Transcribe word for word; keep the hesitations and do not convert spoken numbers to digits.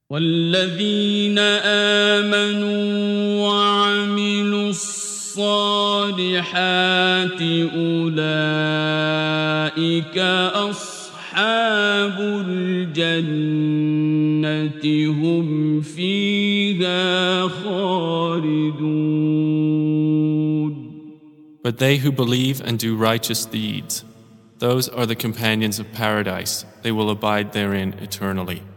والذين آمنوا وعملوا الصالحات أولئك أصحاب الجنة هم فيها خالدون. But they who believe and do righteous deeds, those are the companions of paradise, they will abide therein eternally.